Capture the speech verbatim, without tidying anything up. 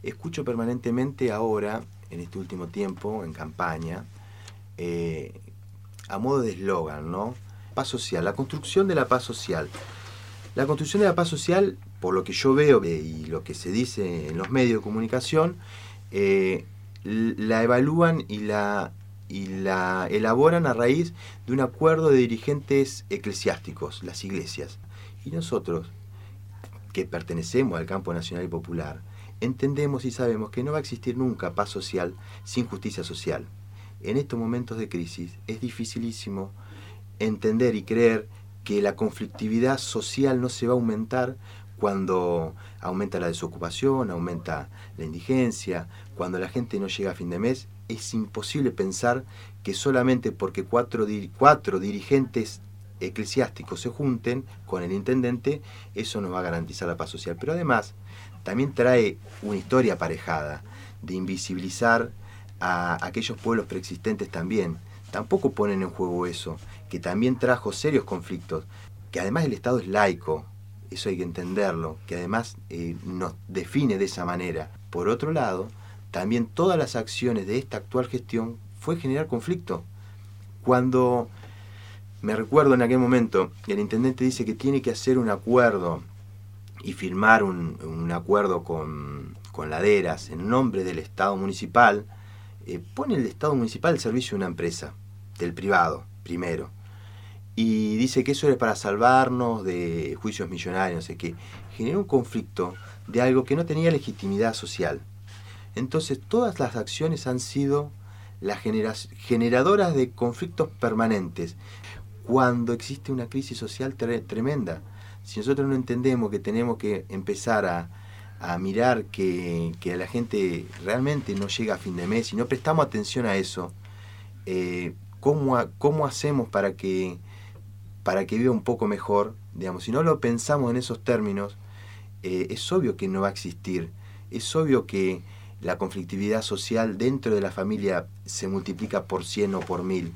Escucho permanentemente ahora, en este último tiempo, en campaña, eh, a modo de eslogan, ¿no? Paz social, la construcción de la paz social. La construcción de la paz social, por lo que yo veo eh, y lo que se dice en los medios de comunicación, eh, la evalúan y la, y la elaboran a raíz de un acuerdo de dirigentes eclesiásticos, las iglesias. Y nosotros, que pertenecemos al campo nacional y popular, entendemos y sabemos que no va a existir nunca paz social sin justicia social. En estos momentos de crisis es dificilísimo entender y creer que la conflictividad social no se va a aumentar cuando aumenta la desocupación, aumenta la indigencia, cuando la gente no llega a fin de mes. Es imposible pensar que solamente porque cuatro, cuatro dirigentes eclesiásticos se junten con el intendente, eso nos va a garantizar la paz social. Pero además, también trae una historia aparejada de invisibilizar a aquellos pueblos preexistentes también. Tampoco ponen en juego eso, que también trajo serios conflictos, que además el Estado es laico, eso hay que entenderlo, que además eh, nos define de esa manera. Por otro lado, también todas las acciones de esta actual gestión fue generar conflicto. Cuando me recuerdo en aquel momento, el intendente dice que tiene que hacer un acuerdo y firmar un, un acuerdo con, con Laderas en nombre del Estado municipal, eh, pone el Estado municipal al servicio de una empresa, del privado, primero. Y dice que eso era para salvarnos de juicios millonarios, no sé qué. Generó un conflicto de algo que no tenía legitimidad social. Entonces todas las acciones han sido las genera- generadoras de conflictos permanentes cuando existe una crisis social tre- tremenda. Si nosotros no entendemos que tenemos que empezar a, a mirar que, que la gente realmente no llega a fin de mes y no prestamos atención a eso, eh, ¿cómo, ha- cómo hacemos para que, para que viva un poco mejor? Digamos, si no lo pensamos en esos términos, eh, es obvio que no va a existir. Es obvio que la conflictividad social dentro de la familia se multiplica por cien o por mil.